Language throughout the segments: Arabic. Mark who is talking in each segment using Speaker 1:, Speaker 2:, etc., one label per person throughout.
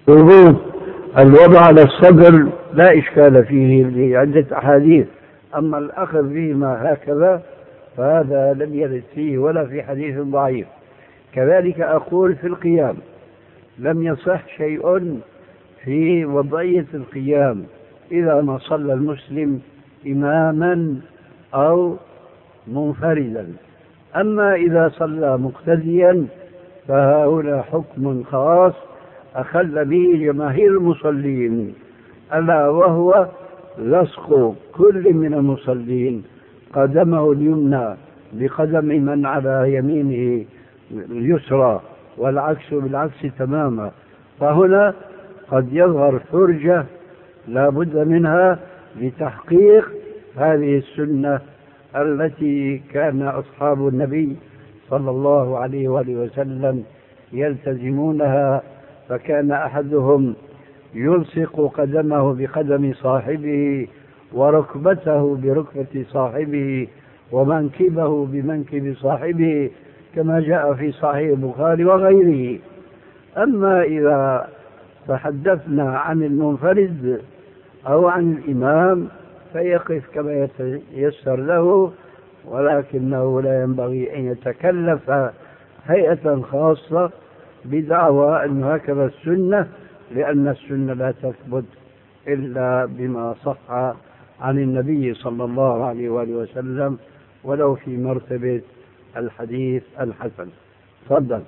Speaker 1: ثبوت الوضع على الصدر لا إشكال فيه لعدة أحاديث، أما الأخذ بهما هكذا فهذا لم يرد فيه ولا في حديث ضعيف. كذلك أقول في القيام لم يصح شيء في وضعية القيام إذا ما صلى المسلم إماما أو منفردا. أما إذا صلى مقتديا فهنا حكم خاص أخل به جماهير المصلين، ألا وهو لصق كل من المصلين قدمه اليمنى بقدم من على يمينه اليسرى والعكس بالعكس تماما. فهنا قد يظهر فرجة لا بد منها لتحقيق هذه السنة التي كان أصحاب النبي صلى الله عليه وآله وسلم يلتزمونها. فكان أحدهم يلصق قدمه بقدم صاحبه وركبته بركبة صاحبه ومنكبه بمنكب صاحبه كما جاء في صحيح البخاري وغيره. أما إذا تحدثنا عن المنفرد أو عن الإمام فيقف كما يتيسر له، ولكنه لا ينبغي أن يتكلف هيئة خاصة بدعوى أن هكذا السنة، لأن السنة لا تثبت إلا بما صح عن النبي صلى الله عليه وآله وسلم ولو في مرتبة الحديث الحسن. تفضل.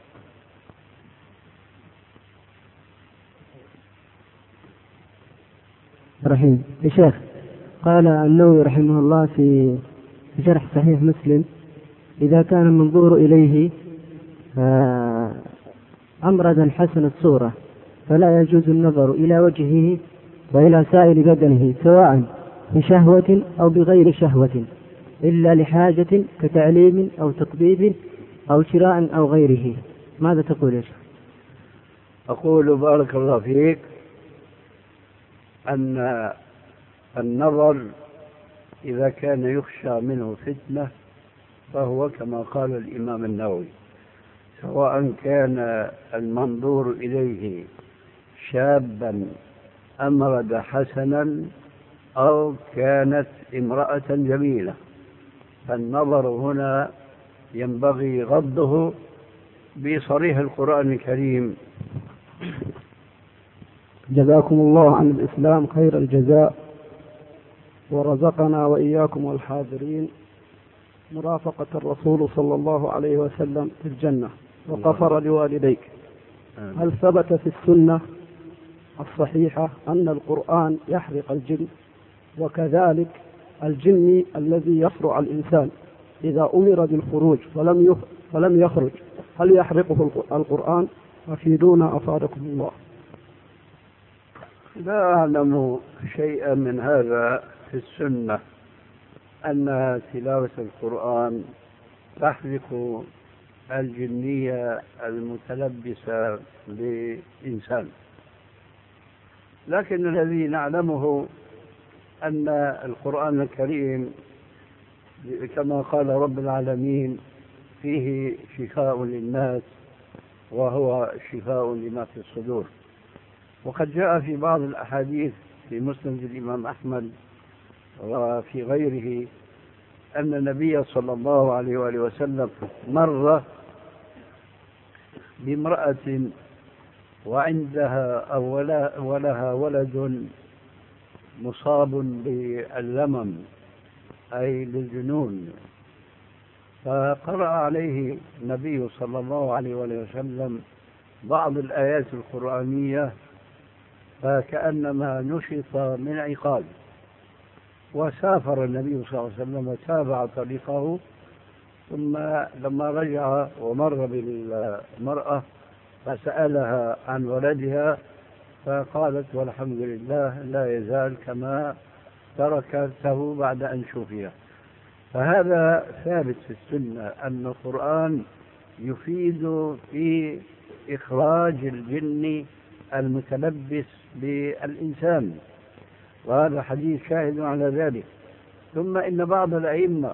Speaker 2: رحيم يا شيخ، قال النووي رحمه الله في شرح صحيح مسلم: إذا كان المنظور إليه أمردا حسن الصورة فلا يجوز النظر إلى وجهه وإلى سائر بدنه سواء بشهوة أو بغير شهوة إلا لحاجة كتعليم أو تطبيب أو شراء أو غيره. ماذا تقول يا شيخ؟
Speaker 1: أقول بارك الله فيك أن النظر إذا كان يخشى منه فتنة فهو كما قال الإمام النووي، سواء كان المنظور إليه شابا أمرد حسنا أو كانت امرأة جميلة، فالنظر هنا ينبغي غضه بصريح القرآن الكريم:
Speaker 3: جزاكم الله عن الإسلام خير الجزاء، ورزقنا وإياكم والحاضرين مرافقة الرسول صلى الله عليه وسلم في الجنة، وغفر لوالديك. هل ثبت في السنة الصحيحة أن القرآن يحرق الجن، وكذلك الجن الذي يفرع الإنسان إذا أمر بالخروج فلم يخرج هل يحرقه القرآن؟ أفيدونا أفادكم الله.
Speaker 1: لا أعلم شيئا من هذا في السنة أن تلاوة القرآن تحرق الجنية المتلبسة بإنسان، لكن الذي نعلمه أن القرآن الكريم كما قال رب العالمين فيه شفاء للناس وهو شفاء لما في الصدور. وقد جاء في بعض الأحاديث في مسند الإمام أحمد وفي غيره أن النبي صلى الله عليه وآله وسلم مر بامرأة وعندها أو ولها ولد مصاب باللمم أي بالجنون، فقرأ عليه النبي صلى الله عليه وآله وسلم بعض الآيات القرآنية فكأنما نشط من عقال، وسافر النبي صلى الله عليه وسلم وتابع طريقه، ثم لما رجع ومر بالمرأة فسألها عن ولدها فقالت والحمد لله لا يزال كما تركته بعد أن شفي. فهذا ثابت في السنة أن القرآن يفيد في إخراج الجن المتلبس بالإنسان، وهذا حديث شاهد على ذلك. ثم إن بعض الأئمة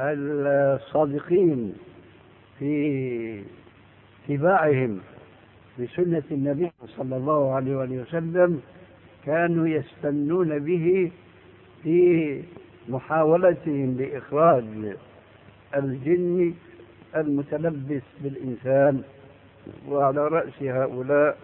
Speaker 1: الصادقين في اتباعهم بسنة النبي صلى الله عليه وسلم كانوا يستنون به في محاولتهم لإخراج الجن المتلبس بالإنسان. وعلى رأس هؤلاء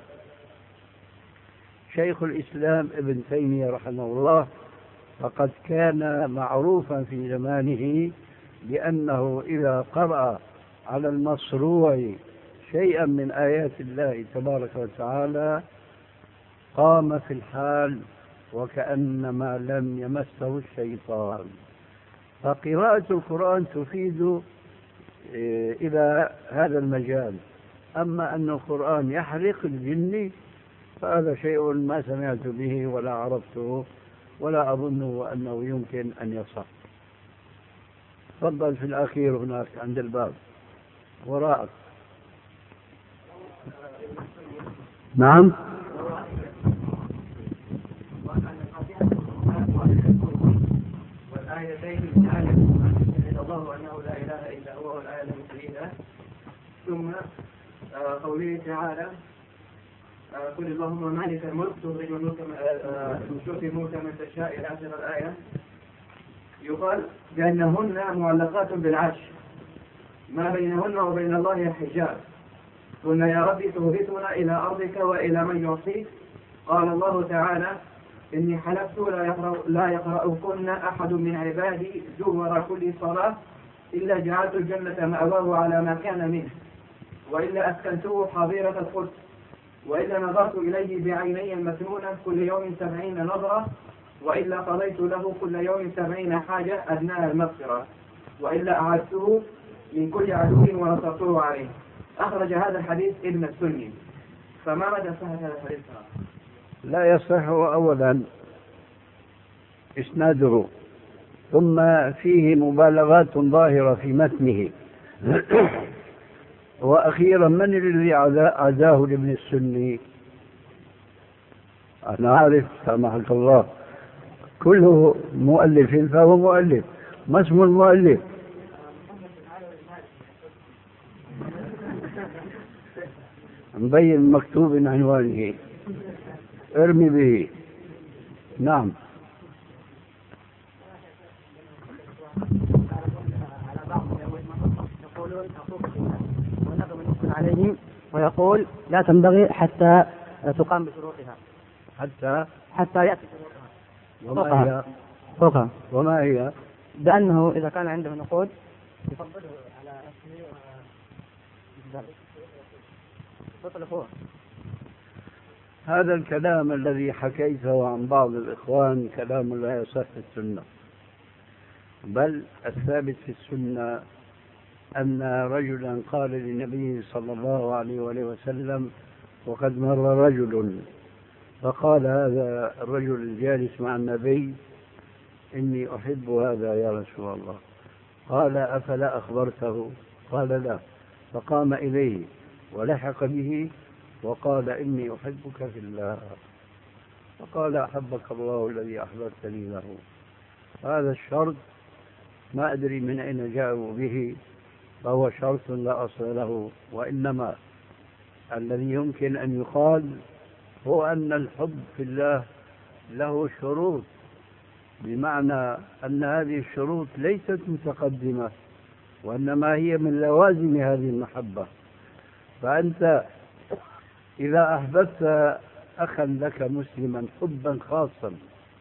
Speaker 1: شيخ الإسلام ابن تيمية رحمه الله، فقد كان معروفا في زمانه بأنه إذا قرأ على المصروع شيئا من آيات الله تبارك وتعالى قام في الحال وكأنما لم يمسه الشيطان. فقراءة القرآن تفيد إلى هذا المجال. أما أن القرآن يحرق الجن فهذا شيء ما سمعت به ولا عرفته ولا أظنه أنه يمكن أن يصح. تفضل في الأخير هناك عند الباب وراءك. نعم.
Speaker 4: والآيتين شهد الله أنه لا إله إلا هو والآية المتلية. ثم قوله تعالى قل اللهم مالك الملك تخرج الملك من تشاء إلى آخر الآية. يقال بأنهن معلقات بالعرش ما بينهن وبين الله حجاب. قلنا يا ربي تهبطنا إلى أرضك وإلى من يعصيك. قال الله تعالى إني حلفت لا يقرأكن أحد من عبادي دبر كل صلاة إلا جعلت الجنة مأواه على ما كان منه وإلا أسكنته حظيرة القدس وإلا نظرت إليه بعيني المسنونة كل يوم 70 نظرة وإلا قضيت له كل يوم 70 حاجة أدناها المغفرة وإلا أعدته من كل عدو ونصرته عليه. أخرج هذا الحديث ابن السني. فما مدى صحة هذا الحديث؟
Speaker 1: لا يصح أولا إسناده، ثم فيه مبالغات ظاهرة في متنه. وأخيرا من الذي عزاه لابن السني؟ أنا عارف سامحك الله كله مؤلف فهو مؤلف. ما اسم المؤلف؟ مبين مكتوب عنوانه ارمي به. نعم.
Speaker 2: عليهم ويقول لا تنبغي حتى تقام بشروطها حتى يأتي شروطها فوقها.
Speaker 1: وما هي؟
Speaker 2: بأنه إذا كان عنده نقود يفضله على نفسه.
Speaker 1: هذا الكلام الذي حكيته عن بعض الإخوان كلام لا يصح في السنة، بل الثابت في السنة أن رجلا قال للنبي صلى الله عليه وسلم وقد مر رجل فقال هذا الرجل الجالس مع النبي إني أحب هذا يا رسول الله. قال أفلا أخبرته؟ قال لا. فقام إليه ولحق به وقال إني أحبك في الله. فقال أحبك الله الذي أحببتني له. هذا الشرط ما أدري من أين جاءوا به، فهو شرط لا أصل له. وإنما الذي يمكن أن يقال هو أن الحب في الله له شروط، بمعنى أن هذه الشروط ليست متقدمة وإنما هي من لوازم هذه المحبة. فأنت إذا أحببت أخا لك مسلما حبا خاصا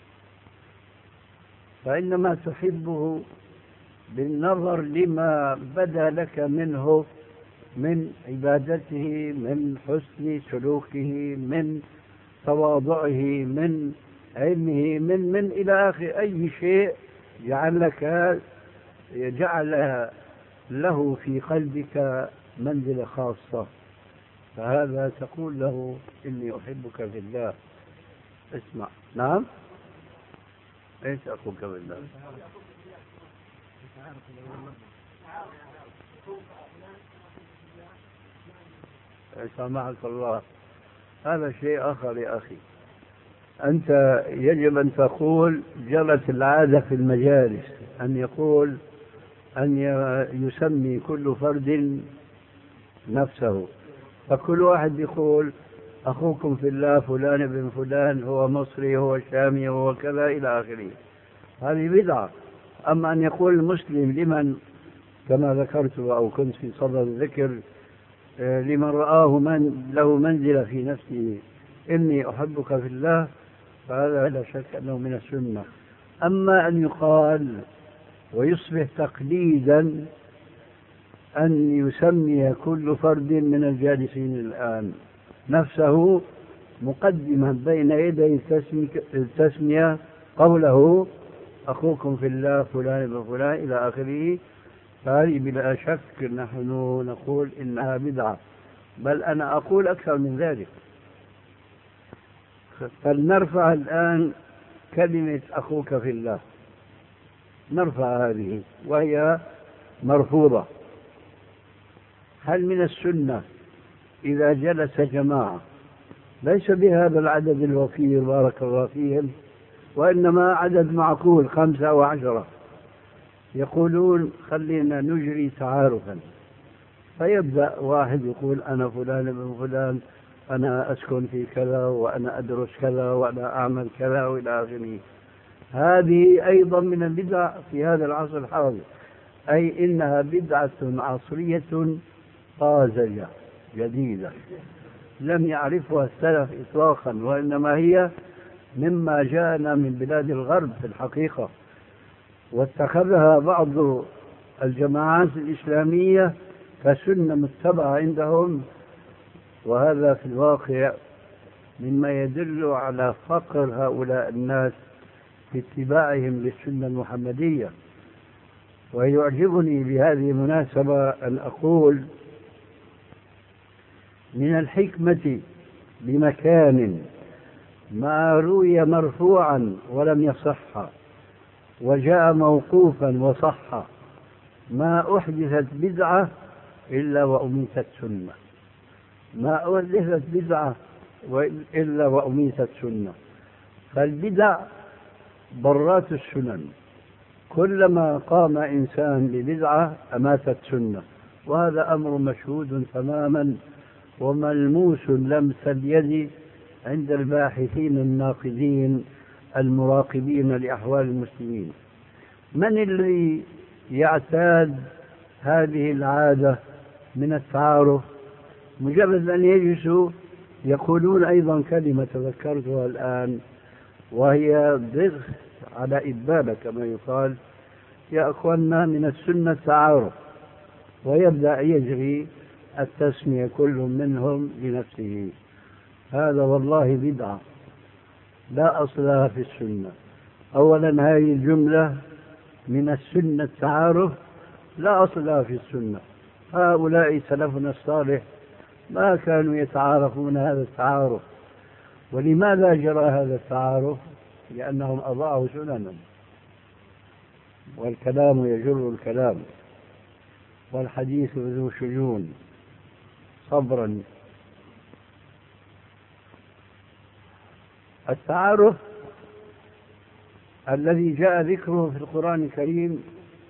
Speaker 1: فإنما تحبه بالنظر لما بدا لك منه من عبادته، من حسن سلوكه، من تواضعه، من علمه، من إلى آخر أي شيء جعل له في قلبك منزلة خاصة. فهذا تقول له إني أحبك في الله. اسمع. نعم. ايش أخوك بالله؟ سامحك الله، هذا شيء آخر يا أخي. أنت يجب أن تقول جرت العادة في المجالس أن يقول أن يسمي كل فرد نفسه. فكل واحد يقول أخوكم في الله فلان بن فلان هو مصري هو شامي هو كذا إلى آخره، هذه بدعة. أما أن يقول المسلم لمن كما ذكرت أو كنت في صدر الذكر لمن رآه من له منزلة في نفسه إني أحبك في الله، فهذا لا شك أنه من السنة. أما أن يقال ويصبح تقليدا أن يسمي كل فرد من الجالسين الآن نفسه مقدما بين يدي التسمية قوله أخوكم في الله فلان بن فلان إلى آخره، فهذه بلا شك نحن نقول إنها بدعة، بل أنا أقول أكثر من ذلك. فلنرفع الآن كلمة أخوك في الله، نرفع هذه وهي مرفوضة. هل من السنة إذا جلس جماعة ليس بهذا العدد الوفير بارك الله فيهم، وإنما عدد معقول 5 أو 10 يقولون خلينا نجري تعارفا، فيبدأ واحد يقول أنا فلان بن فلان أنا أسكن في كذا وأنا أدرس كذا وأنا أعمل كذا وإلى آخره، هذه أيضا من البدع في هذا العصر الحاضر، أي إنها بدعة عصرية طازجة جديدة لم يعرفها السلف إطلاقا، وإنما هي مما جاءنا من بلاد الغرب في الحقيقة، واتخذها بعض الجماعات الإسلامية كسنة متبعة عندهم، وهذا في الواقع مما يدل على فقر هؤلاء الناس في اتباعهم للسنة المحمدية. ويعجبني بهذه المناسبة أن أقول من الحكمة بمكان ما روي مرفوعا ولم يصح وجاء موقوفا وصح ما أحدثت بدعة إلا وأميتت سنة، ما أحدثت بدعة إلا وأميتت سنة. فالبدع ضرات السنن، كلما قام إنسان ببدعة أماتت سنة، وهذا أمر مشهود تماما وملموس لمس اليد عند الباحثين الناقدين المراقبين لأحوال المسلمين. من الذي يعتاد هذه العادة من التعارف؟ مجرد أن يجلسوا يقولون أيضا كلمة تذكرتها الآن، وهي ضغط على إبابة كما يقال، يا أخوانا من السنة التعارف، ويبدأ يجري التسمية كل منهم لنفسه. هذا والله بدعة لا أصل لها في السنة. أولا هذه الجملة من السنة التعارف لا أصل لها في السنة، هؤلاء سلفنا الصالح ما كانوا يتعارفون هذا التعارف. ولماذا جرى هذا التعارف؟ لأنهم أضاعوا سننا، والكلام يجر الكلام والحديث ذو شجون صبرا. التعارف الذي جاء ذكره في القرآن الكريم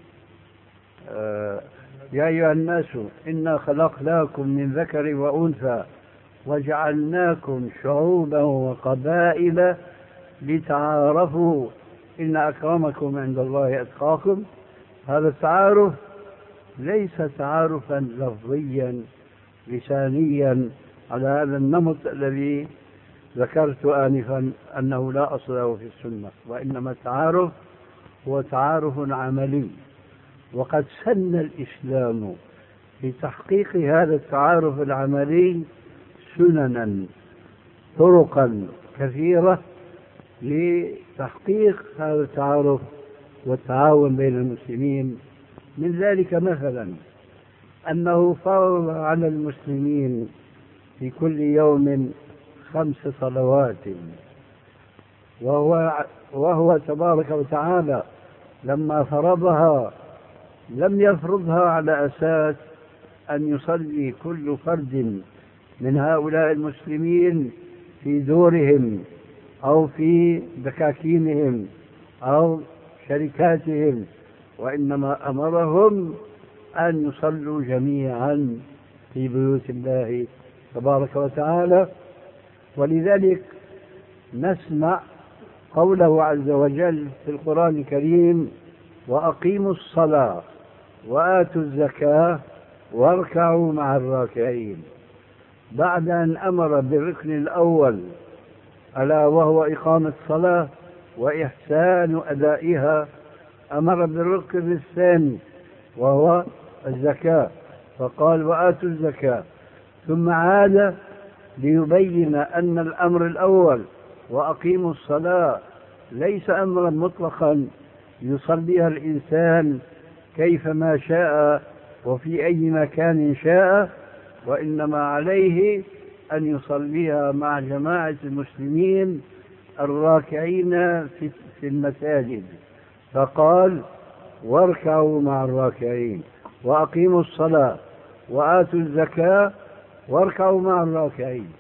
Speaker 1: يا أيها الناس إنا خلقناكم من ذكر وأنثى وجعلناكم شعوبا وقبائل لتعارفوا إن أكرمكم عند الله أتقاكم. هذا التعارف ليس تعارفا لفظيا لسانيا على هذا النمط الذي ذكرت آنفا أنه لا أصل له في السنة، وإنما التعارف هو تعارف عملي. وقد سن الإسلام في تحقيق هذا التعارف العملي سننا طرقا كثيرة لتحقيق هذا التعارف والتعاون بين المسلمين. من ذلك مثلا أنه فرض على المسلمين في كل يوم 5 صلوات، وهو تبارك وتعالى لما فرضها لم يفرضها على أساس أن يصلي كل فرد من هؤلاء المسلمين في دورهم أو في دكاكينهم أو شركاتهم، وإنما أمرهم أن يصلوا جميعا في بيوت الله تبارك وتعالى. ولذلك نسمع قوله عز وجل في القرآن الكريم: وأقيموا الصلاة وآتوا الزكاة واركعوا مع الراكعين، بعد أن أمر بالركن الأول ألا وهو إقامة الصلاة وإحسان أدائها، أمر بالركن الثاني وهو الزكاة فقال: وآتوا الزكاة. ثم عاد ليبين أن الأمر الأول وأقيموا الصلاة ليس أمرا مطلقا يصليها الإنسان كيفما شاء وفي أي مكان شاء، وإنما عليه أن يصليها مع جماعة المسلمين الراكعين في المساجد، فقال: واركعوا مع الراكعين، وأقيموا الصلاة وآتوا الزكاة واركعوا مع الراكعين.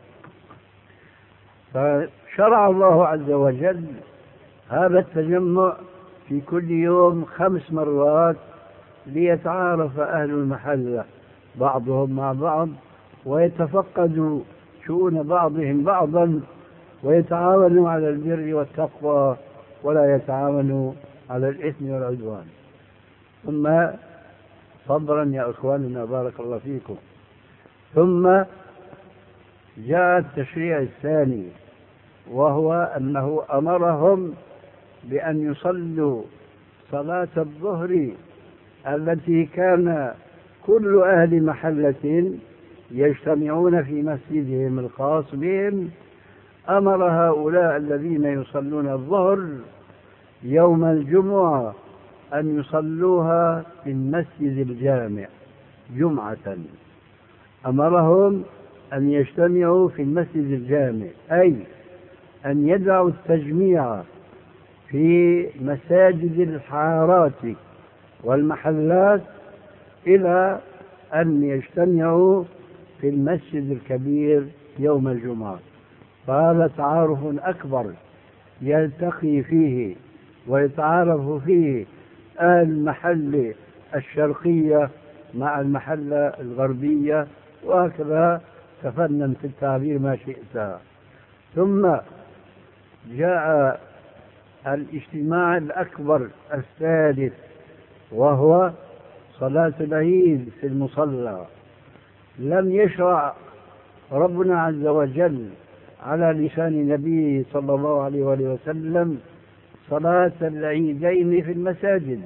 Speaker 1: فشرع الله عز وجل هذا التجمع في كل يوم 5 مرات ليتعارف أهل المحلة بعضهم مع بعض ويتفقدوا شؤون بعضهم بعضا ويتعاونوا على البر والتقوى ولا يتعاونوا على الإثم والعدوان. ثم صبرا يا أخواننا بارك الله فيكم. ثم جاء التشريع الثاني وهو أنه أمرهم بأن يصلوا صلاة الظهر التي كان كل أهل محلة يجتمعون في مسجدهم الخاص بهم. أمر هؤلاء الذين يصلون الظهر يوم الجمعة أن يصلوها في المسجد الجامع جمعة، أمرهم أن يجتمعوا في المسجد الجامع، أي أن يدعوا التجميع في مساجد الحارات والمحلات إلى أن يجتمعوا في المسجد الكبير يوم الجمعة. فهذا تعارف أكبر يلتقي فيه ويتعارف فيه أهل المحلة الشرقية مع المحلة الغربية، وهكذا تفنن في التعبير ما شئت. ثم جاء الاجتماع الأكبر الثالث وهو صلاة العيد في المصلى. لم يشرع ربنا عز وجل على لسان نبيه صلى الله عليه وآله وسلم صلاة العيدين في المساجد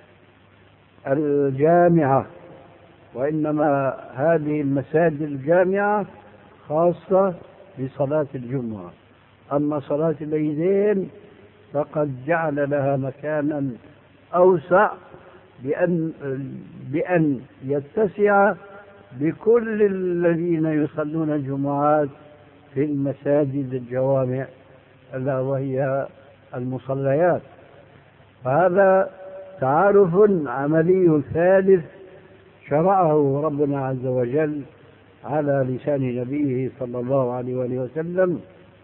Speaker 1: الجامعة، وإنما هذه المساجد الجامعة خاصة بصلاة الجمعة. أما صلاة العيدين فقد جعل لها مكانا أوسع بأن يتسع بكل الذين يصلون الجمعات في المساجد الجوامع ألا وهي المصليات. فهذا تعارف عملي ثالث شرعه ربنا عز وجل على لسان نبيه صلى الله عليه وآله وسلم.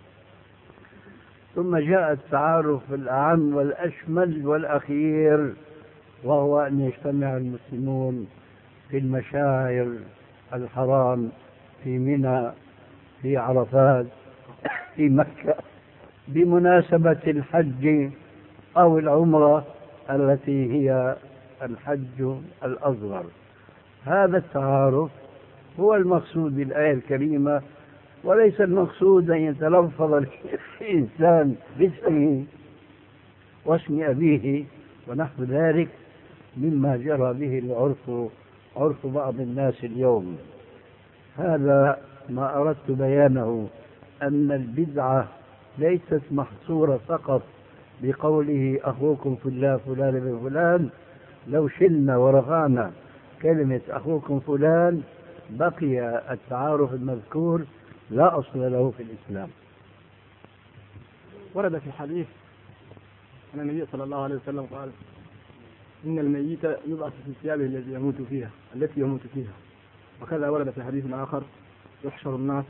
Speaker 1: ثم جاء التعارف الأعم والأشمل والأخير وهو أن يجتمع المسلمون في المشاعر الحرام في منى، في عرفات، في مكة، بمناسبة الحج أو العمرة التي هي الحج الأصغر. هذا التعارف هو المقصود بالآية الكريمة، وليس المقصود أن يتلفظ الإنسان باسمه واسم أبيه ونحو ذلك مما جرى به العرف، عرف بعض الناس اليوم. هذا ما أردت بيانه، أن البدعة ليست محصورة فقط بقوله أخوكم فلان فلان بن فلان. لو شلنا ورفعنا كلمة أخوكم فلان بقي التعارف المذكور لا أصل له في الإسلام.
Speaker 3: ورد في حديث أن النبي صلى الله عليه وسلم قال: إن الميت يبعث في ثيابه التي يموت فيها. وكذا ورد في حديث آخر: يحشر الناس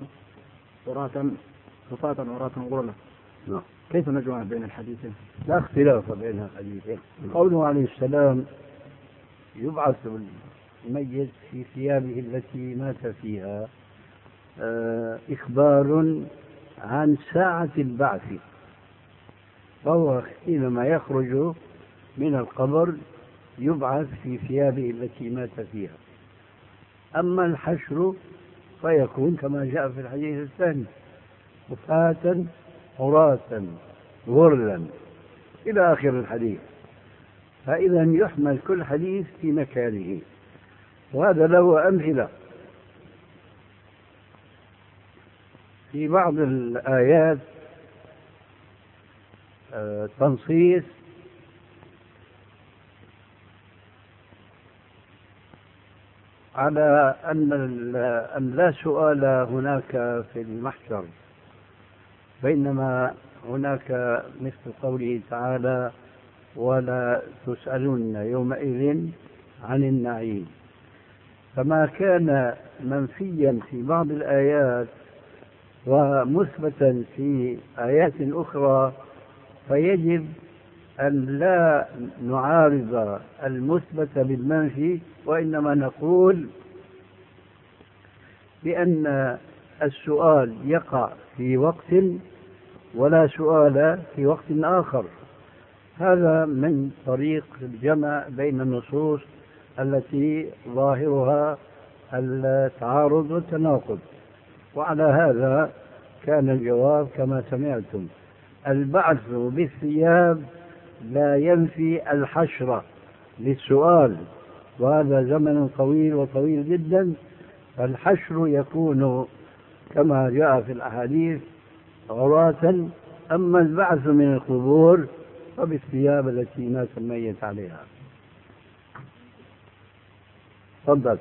Speaker 3: حفاة عراة غرلا. كيف نجمع بين الحديثين؟
Speaker 1: لا اختلاف بين الحديثين. قوله عليه السلام: يبعث الميت في ثيابه التي مات فيها، إخبار عن ساعة البعث، فهو حينما يخرج من القبر يبعث في ثيابه التي مات فيها. أما الحشر فيكون كما جاء في الحديث الثاني: حفاة عراة غرلا إلى آخر الحديث. فإذا يحمل كل حديث في مكانه، وهذا له أمثلة. في بعض الآيات تنصيص على أن لا سؤال هناك في المحشر، بينما هناك مثل قوله تعالى: ولا تسألون يومئذ عن النعيم. فما كان منفيا في بعض الآيات ومثبتا في آيات أخرى فيجب أن لا نعارض المثبت بالمنفي، وإنما نقول بأن السؤال يقع في وقت ولا سؤال في وقت آخر. هذا من طريق الجمع بين النصوص التي ظاهرها التعارض والتناقض. وعلى هذا كان الجواب كما سمعتم: البعث بالثياب لا ينفي الحشر للسؤال، وهذا زمن طويل وطويل جدا. فالحشر يكون كما جاء في الأحاديث عراة، أما البعث من القبور فبالثياب التي مات الميت عليها. تفضل.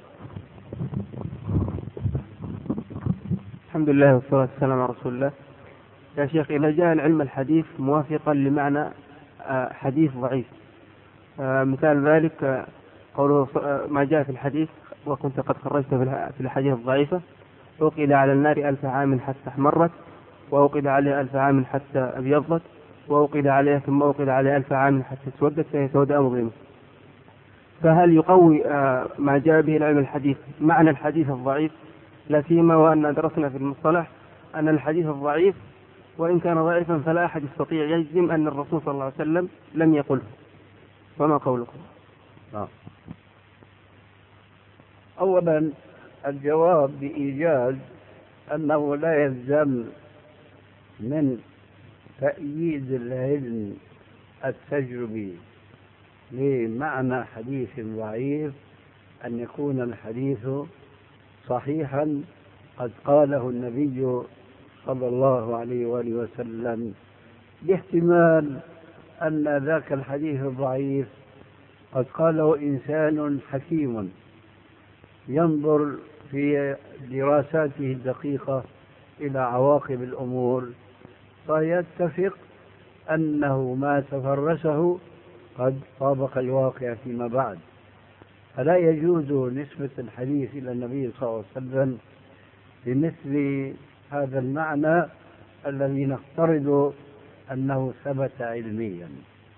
Speaker 5: الحمد لله والصلاة والسلام على رسول الله. يا شيخ، إذا جاء العلم الحديث موافقا لمعنى حديث ضعيف، مثال ذلك قوله ما جاء في الحديث: وكنت قد خرجت في الحديث الضعيفة: أوقد على النار 1000 عام حتى احمرت، وأوقد عليها 1000 عام حتى أبيضت، وأوقد عليها ثم أوقد عليها 1000 عام حتى اسودت فهي سوداء مظلمة. فهل يقوي ما جاء به العلم الحديث معنى الحديث الضعيف؟ لا سيما وأن درسنا في المصطلح أن الحديث الضعيف وإن كان ضعيفا فلا أحد يستطيع يجزم أن الرسول صلى الله عليه وسلم لم يقله. فما قولكم؟
Speaker 1: أولا الجواب بإيجاز أنه لا يلزم من تأييد العلم التجربي لمعنى حديث ضعيف أن يكون الحديث صحيحا قد قاله النبي صلى الله عليه وآله وسلم، لاحتمال أن ذاك الحديث الضعيف قد قاله إنسان حكيم ينظر في دراساته الدقيقة إلى عواقب الأمور، فيتفق أنه ما تفرسه قد طابق الواقع فيما بعد. فلا يجوز نسبة الحديث إلى النبي صلى الله عليه وسلم بمثل هذا المعنى الذي نفترض أنه ثبت علميا.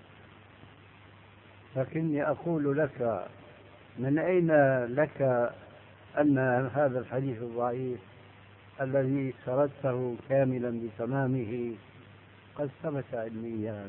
Speaker 1: لكني أقول لك: من أين لك أن هذا الحديث الضعيف الذي سردته كاملا بتمامه قد ثبت علميا؟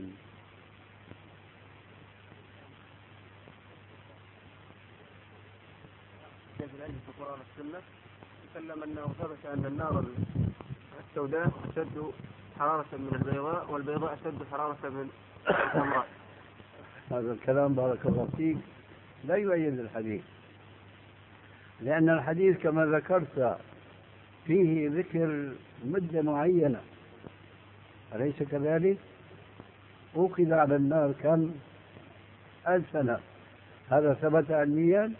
Speaker 5: في العلم في القرآن والسنة تكلم أنه ثبت أن النار السوداء أشد حرارة من البيضاء، والبيضاء أشد حرارة من الحمراء.
Speaker 1: هذا الكلام بارك الله فيك لا يؤيد الحديث، لأن الحديث كما ذكرت فيه ذكر مدة معينة، أليس كذلك؟ أوقد على النار كم 1000 سنة، هذا ثبت علميا.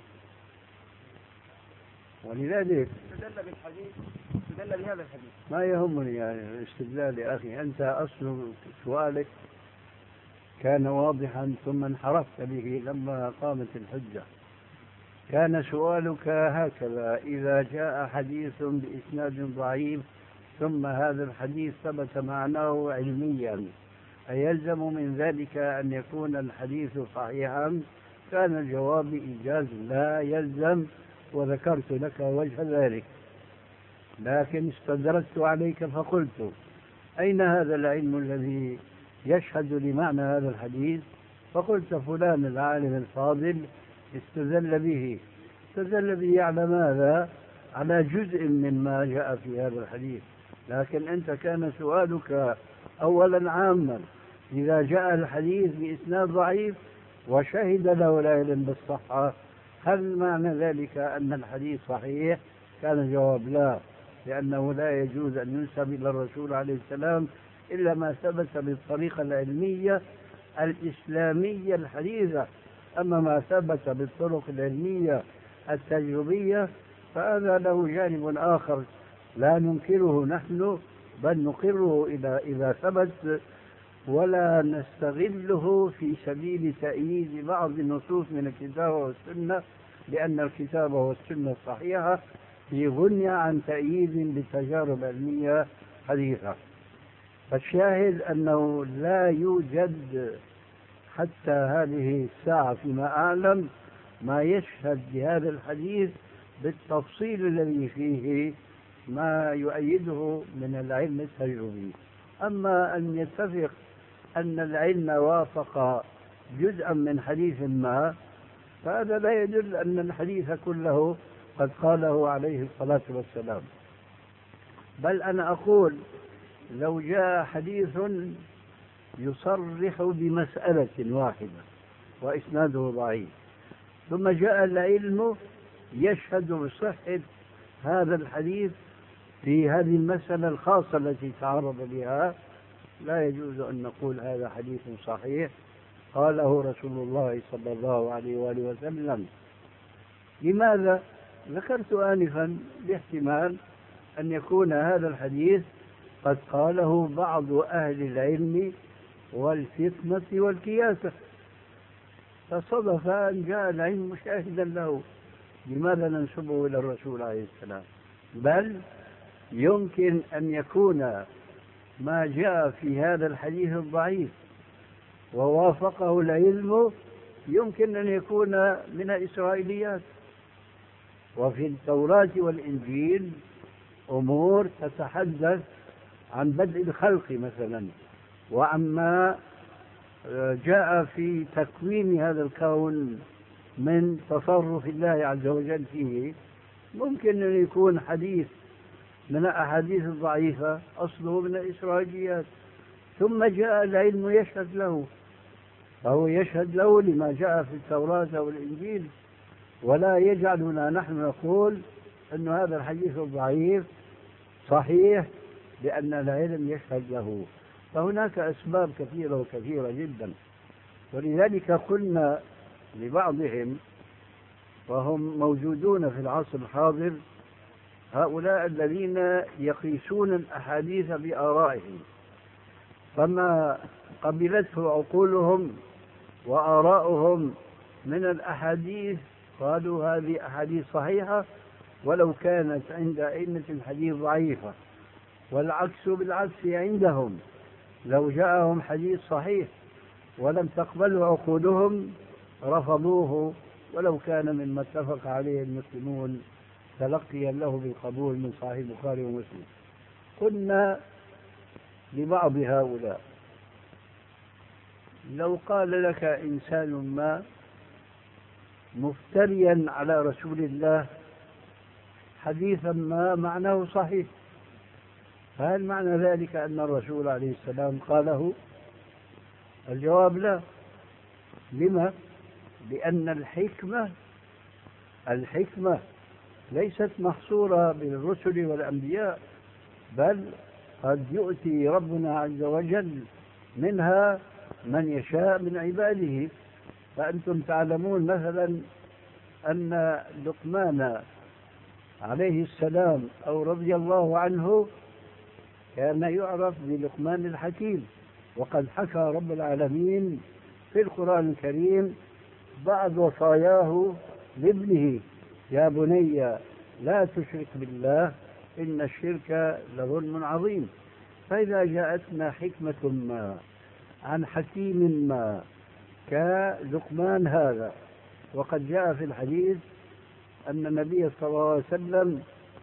Speaker 1: ولذلك استدل بهذا الحديث. ما يهمني يعني الاستدلال يا أخي، أنت أصل سؤالك كان واضحا ثم انحرفت به لما قامت الحجة. كان سؤالك هكذا: إذا جاء حديث بإسناد ضعيف ثم هذا الحديث ثبت معناه علميا أيلزم من ذلك أن يكون الحديث صحيحا؟ كان الجواب إيجاز: لا يلزم، وذكرت لك وجه ذلك. لكن استدركت عليك فقلت أين هذا العلم الذي يشهد لمعنى هذا الحديث؟ فقلت فلان العالم الفاضل استدل به على ماذا؟ على جزء مما جاء في هذا الحديث. لكن أنت كان سؤالك أولا عاما، إذا جاء الحديث بإسناد ضعيف وشهد له العلم بالصحة هل معنى ذلك أن الحديث صحيح؟ كان الجواب لا، لأنه لا يجوز أن ينسب إلى الرسول عليه السلام إلا ما ثبت بالطريقة العلمية الإسلامية الحديثة. أما ما ثبت بالطرق العلمية التجريبية فهذا له جانب آخر لا ننكره نحن، بل نقره إذا ثبت، ولا نستغله في سبيل تأييد بعض النصوص من الكتاب والسنة، لأن الكتاب والسنة الصحيحة في غنية عن تأييد بتجارب علمية حديثة. فالشاهد أنه لا يوجد حتى هذه الساعة فيما أعلم ما يشهد بهذا الحديث بالتفصيل الذي فيه ما يؤيده من العلم التجربي. أما أن يتفق أن العلم وافق جزءا من حديث ما فهذا لا يدل أن الحديث كله قد قاله عليه الصلاة والسلام. بل أنا أقول لو جاء حديث يصرح بمسألة واحدة وإسناده ضعيف ثم جاء العلم يشهد بصحة هذا الحديث في هذه المسألة الخاصة التي تعرض بها، لا يجوز أن نقول هذا حديث صحيح قاله رسول الله صلى الله عليه وآله وسلم. لماذا؟ ذكرت آنفا باحتمال أن يكون هذا الحديث قد قاله بعض أهل العلم والفطنة والكياسة، فصدف أن جاء العلم مشاهدا له، لماذا ننسبه إلى الرسول عليه السلام؟ بل يمكن أن يكون ما جاء في هذا الحديث الضعيف ووافقه العلم يمكن أن يكون من الإسرائيليات. وفي التوراة والإنجيل أمور تتحدث عن بدء الخلق مثلا وعما جاء في تكوين هذا الكون من تصرف الله عز وجل فيه، ممكن أن يكون حديث من الأحاديث الضعيفة أصله من الإسرائيليات، ثم جاء العلم يشهد له، فهو يشهد له لما جاء في التوراة والإنجيل، ولا يجعلنا نحن نقول أن هذا الحديث الضعيف صحيح لأن العلم يشهد له. فهناك أسباب كثيرة جدا، ولذلك قلنا لبعضهم وهم موجودون في العصر الحاضر، هؤلاء الذين يقيسون الأحاديث بآرائهم، فما قبلته عقولهم وآراؤهم من الأحاديث قالوا هذه أحاديث صحيحة ولو كانت عند أئمة الحديث ضعيفة، والعكس بالعكس عندهم، لو جاءهم حديث صحيح ولم تقبله عقولهم رفضوه ولو كان مما اتفق عليه المسلمون تلقيا له بالقبول من صحيح البخاري ومسلم. قلنا لبعض هؤلاء لو قال لك إنسان ما مفتريا على رسول الله حديثا ما معناه صحيح، فهل معنى ذلك أن الرسول عليه السلام قاله؟ الجواب لا. لما؟ لأن الحكمة ليست محصورة بالرسل والأنبياء، بل قد يؤتي ربنا عز وجل منها من يشاء من عباده. فأنتم تعلمون مثلا أن لقمان عليه السلام أو رضي الله عنه كان يعرف بلقمان الحكيم، وقد حكى رب العالمين في القرآن الكريم بعض وصاياه لابنه: يا بني لا تشرك بالله إن الشرك لظلم عظيم. فإذا جاءتنا حكمة ما عن حكيم ما كلقمان هذا، وقد جاء في الحديث أن النبي صلى الله عليه وسلم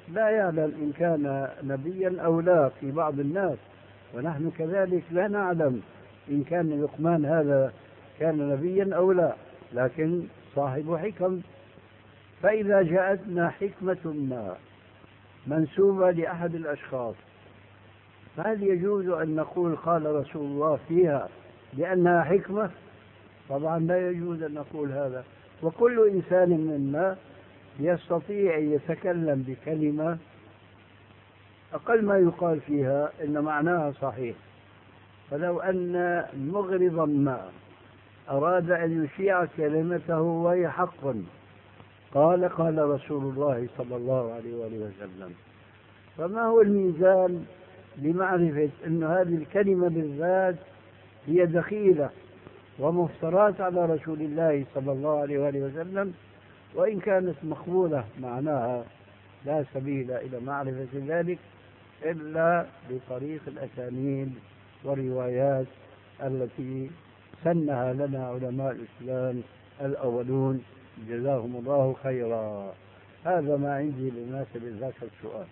Speaker 1: لا يعلم إن كان نبيا أو لا في بعض الناس، ونحن كذلك لا نعلم إن كان لقمان هذا كان نبيا أو لا، لكن صاحب حكم. فإذا جاءتنا حكمة ما منسوبة لأحد الأشخاص، فهل يجوز أن نقول قال رسول الله فيها لأنها حكمة؟ طبعا لا يجوز أن نقول هذا. وكل إنسان منا يستطيع أن يتكلم بكلمة أقل ما يقال فيها إن معناها صحيح. فلو أن مغرضا ما أراد أن يشيع كلمته وهي حق، قال رسول الله صلى الله عليه وآله وسلم، فما هو الميزان لمعرفة أن هذه الكلمة بالذات هي دخيلة ومفترات على رسول الله صلى الله عليه وآله وسلم، وإن كانت مقبولة معناها لا سبيل إلى معرفة ذلك إلا بطريق الأسانيد والروايات التي سنها لنا علماء الإسلام الأولون جزاهم الله خيرا. هذا ما عندي لمناسبة ذاك السؤال.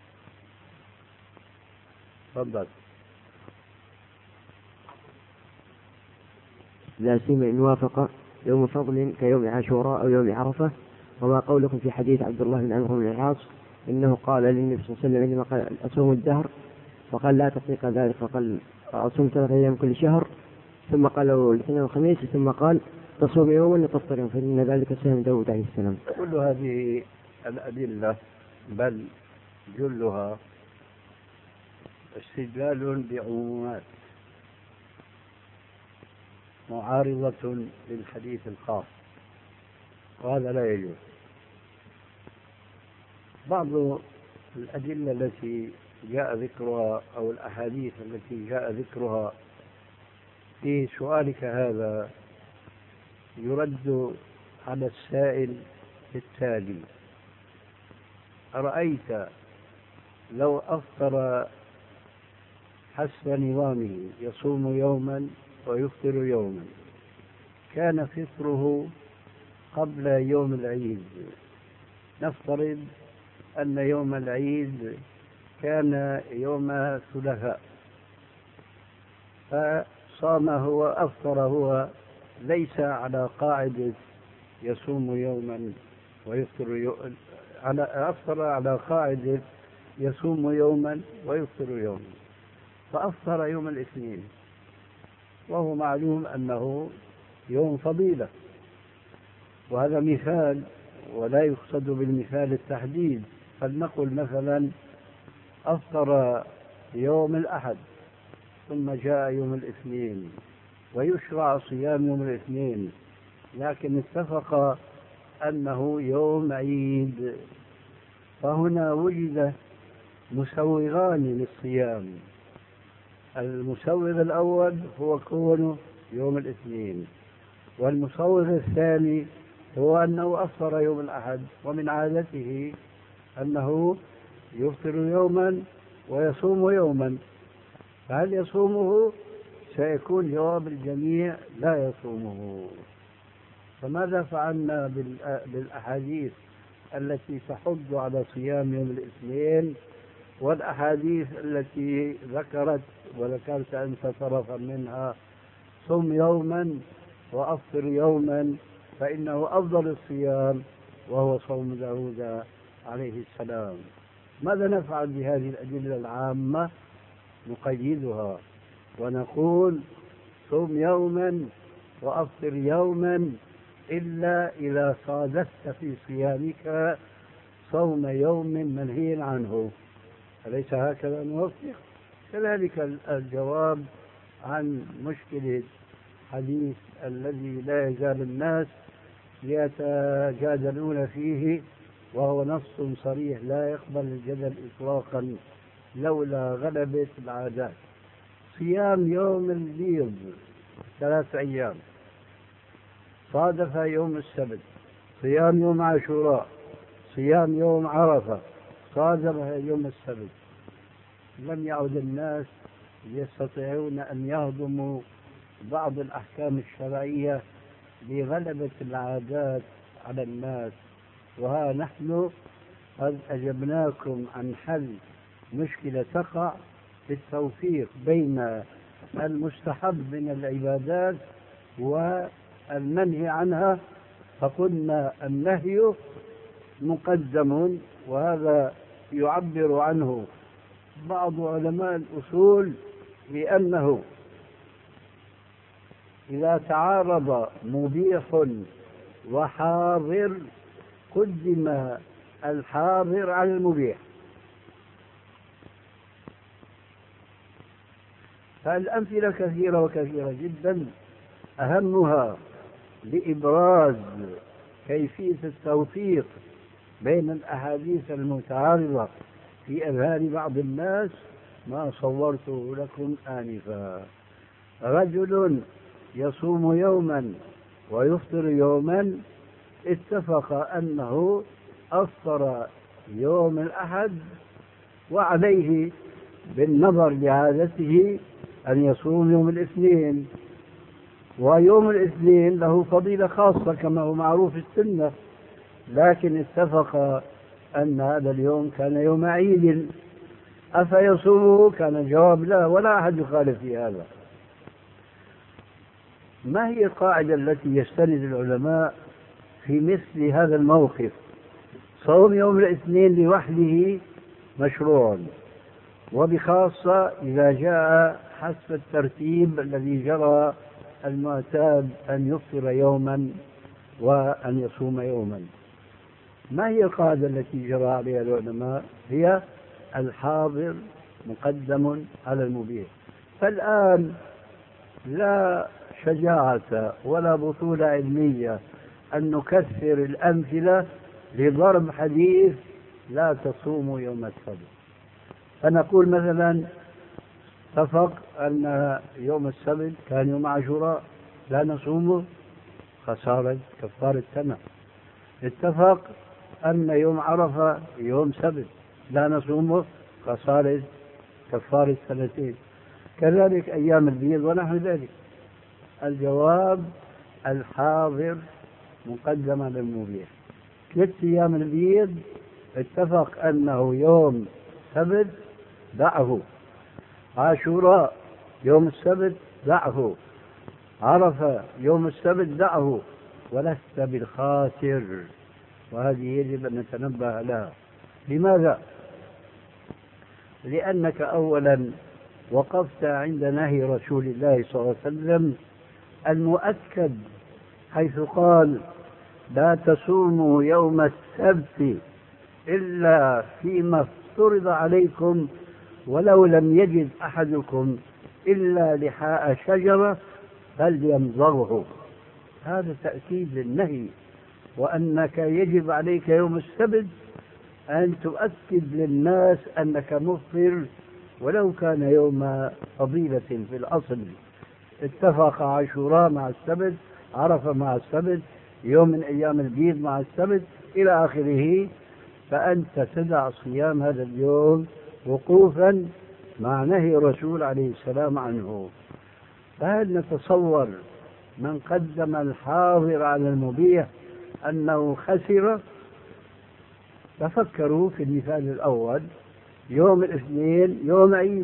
Speaker 1: تفضل.
Speaker 2: لا سيما إن وافق يوم فضل كيوم عاشوراء أو يوم عرفة. وما قولكم في حديث عبد الله بن عمرو بن العاص إنه قال للنبي صلى الله عليه وسلم عندما قال أصوم الدهر، فقال لا تطيق ذلك، فقال أصوم 3 أيام كل شهر، ثم قال له الاثنين والخميس، ثم قال تصوم يوما وتفطر يوم، فإن ذلك سهم داود عليه السلام.
Speaker 1: كل هذه الأدلة بل جلها استدلال بعمومات معارضة للحديث الخاص، وهذا لا يجوز. بعض الأدلة التي جاء ذكرها أو الأحاديث التي جاء ذكرها في سؤالك هذا يرد على السائل التالي: أرأيت لو أفطر حسب نظامه يصوم يوما ويفطر يوما، كان فطره قبل يوم العيد، نفترض أن يوم العيد كان يوم الثلاثاء، فصام هو أفطر هو ليس على قاعدة يصوم يوما ويفطر يوما، أفطر على قاعدة يصوم يوما ويفطر يوما، فأفطر يوم الاثنين، وهو معلوم أنه يوم فضيلة، وهذا مثال ولا يقصد بالمثال التحديد. فلنقل مثلا أفطر يوم الأحد ثم جاء يوم الاثنين ويشرع صيام يوم الاثنين، لكن اتفق أنه يوم عيد، فهنا وجد مسوغان للصيام. المسوغ الأول هو كونه يوم الاثنين، والمسوغ الثاني هو أنه أفطر يوم الأحد، ومن عادته أنه يفطر يوما ويصوم يوما، فهل يصومه؟ سيكون جواب الجميع لا يصومه. فماذا فعلنا بالأحاديث التي تحض على صيام يوم الاثنين والأحاديث التي ذكرت وذكرت أنت طرفا منها صم يوما وأفطر يوما فإنه أفضل الصيام وهو صوم داود عليه السلام؟ ماذا نفعل بهذه الأدلة العامة؟ نقيدها ونقول صم يوما وأفطر يوما إلا إذا صادفت في صيامك صوم يوم منهي عنه، أليس هكذا نوفق؟ كذلك الجواب عن مشكلة حديث الذي لا يزال الناس يتجادلون فيه، وهو نص صريح لا يقبل الجدل إطلاقا لولا غلبة العادات. صيام يوم البيض 3 أيام، صادف يوم السبت، صيام يوم عاشوراء، صيام يوم عرفة، صادف يوم السبت، لم يعد الناس يستطيعون أن يهضموا بعض الأحكام الشرعية لغلبة العادات على الناس، وها نحن قد أجبناكم عن حل مشكلة تقع في التوفيق بين المستحب من العبادات والمنهي عنها، فقلنا النهي مقدم، وهذا يعبر عنه بعض علماء الأصول بأنه إذا تعارض مبيح وحاضر قدم الحاضر على المبيح. فالأمثلة كثيرة وكثيرة جدا، أهمها لإبراز كيفية التوفيق بين الأحاديث المتعارضة في أذهان بعض الناس ما صورته لكم آنفا. رجل يصوم يوما ويفطر يوما، اتفق أنه أفطر يوم الأحد، وعليه بالنظر لعادته أن يصوم يوم الاثنين، ويوم الاثنين له فضيلة خاصة كما هو معروف في السنة، لكن اتفق أن هذا اليوم كان يوم عيد، أفيصومه؟ كان الجواب لا، ولا أحد يخالف في هذا. ما هي القاعدة التي يستند العلماء في مثل هذا الموقف؟ صوم يوم الاثنين لوحده مشروع، وبخاصة إذا جاء حسب الترتيب الذي جرى المعتاد أن يفطر يوما وأن يصوم يوما. ما هي القاعدة التي جرى عليها العلماء؟ هي الحاضر مقدم على المبيح. فالآن لا شجاعة ولا بطولة علمية أن نكثر الأمثلة لضرب حديث لا تصوموا يوم السبت. فنقول مثلا اتفق أن يوم السبت كان يوم عاشوراء، لا نصومه، خسارة كفارة سنة. اتفق أن يوم عرفة يوم سبت، لا نصومه، خسارة كفارة سنتين. كذلك أيام البيض ونحو ذلك. الجواب الحاضر مقدم على المبيح. 3 أيام البيض اتفق أنه يوم سبت، دعه. عاشوراء يوم السبت، دعه. عرفة يوم السبت، دعه، ولست بالخاسر. وهذه يجب أن نتنبه لها. لماذا؟ لأنك أولا وقفت عند نهي رسول الله صلى الله عليه وسلم المؤكد، حيث قال لا تصوموا يوم السبت إلا فيما افترض عليكم، ولو لم يجد أحدكم إلا لحاء شجرة فليمضغه. هذا تأكيد للنهي، وأنك يجب عليك يوم السبت أن تؤكد للناس أنك مفطر ولو كان يوم فضيلة في الأصل. اتفق عاشوراء مع السبت، عرفة مع السبت، يوم من أيام البيض مع السبت إلى آخره، فأنت تدع صيام هذا اليوم وقوفا مع نهي الرسول عليه السلام عنه. فهل نتصور من قدم الحاضر على المبيح أنه خسر؟ تفكروا في المثال الأول، يوم الاثنين يوم عيد،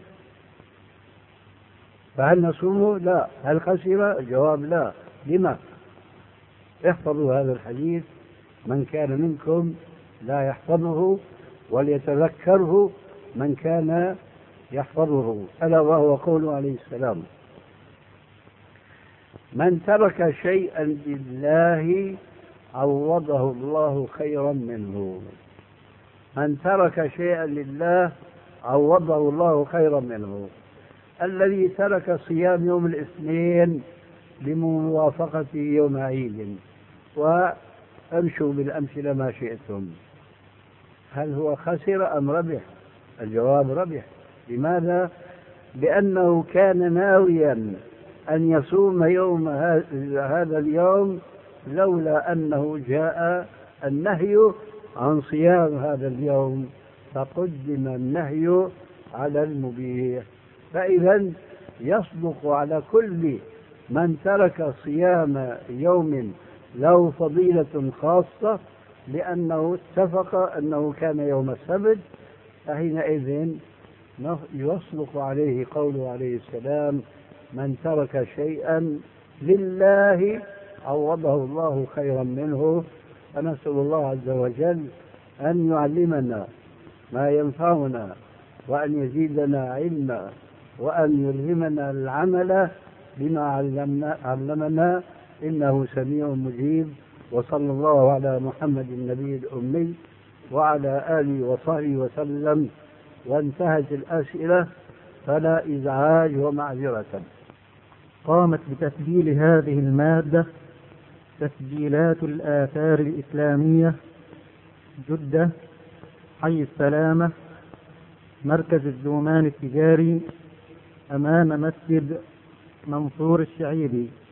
Speaker 1: فهل نصومه؟ لا. هل خسر؟ الجواب لا. لما؟ احفظوا هذا الحديث، من كان منكم لا يحفظه وليتذكره من كان يحفظه، ألا وهو قوله عليه السلام: من ترك شيئا لله عوضه الله خيرا منه. من ترك شيئا لله عوضه الله خيرا منه. الذي ترك صيام يوم الاثنين لموافقته يوم عيد، وامشوا بالأمثلة ما شئتم، هل هو خسر أم ربح؟ الجواب ربح. لماذا؟ لأنه كان ناويا أن يصوم يوم هذا اليوم، لولا أنه جاء النهي عن صيام هذا اليوم، فقدم النهي على المبيح. فإذا يصدق على كل من ترك صيام يوم له فضيلة خاصة لأنه اتفق أنه كان يوم السبت، فحينئذ يصدق عليه قوله عليه السلام: من ترك شيئا لله عوضه الله خيرا منه. فنسأل الله عز وجل أن يعلمنا ما ينفعنا، وأن يزيدنا علما، وأن يلهمنا العمل بما علمنا، إنه سميع مجيب. وصلى الله على محمد النبي الأمي وعلى آله وصحبه وسلم. وانتهت الأسئلة فلا إزعاج ومعذرة.
Speaker 6: قامت بتسجيل هذه المادة تسجيلات الآثار الإسلامية، جدة، حي السلامة، مركز الزومان التجاري، أمام مسجد منصور الشعيبي.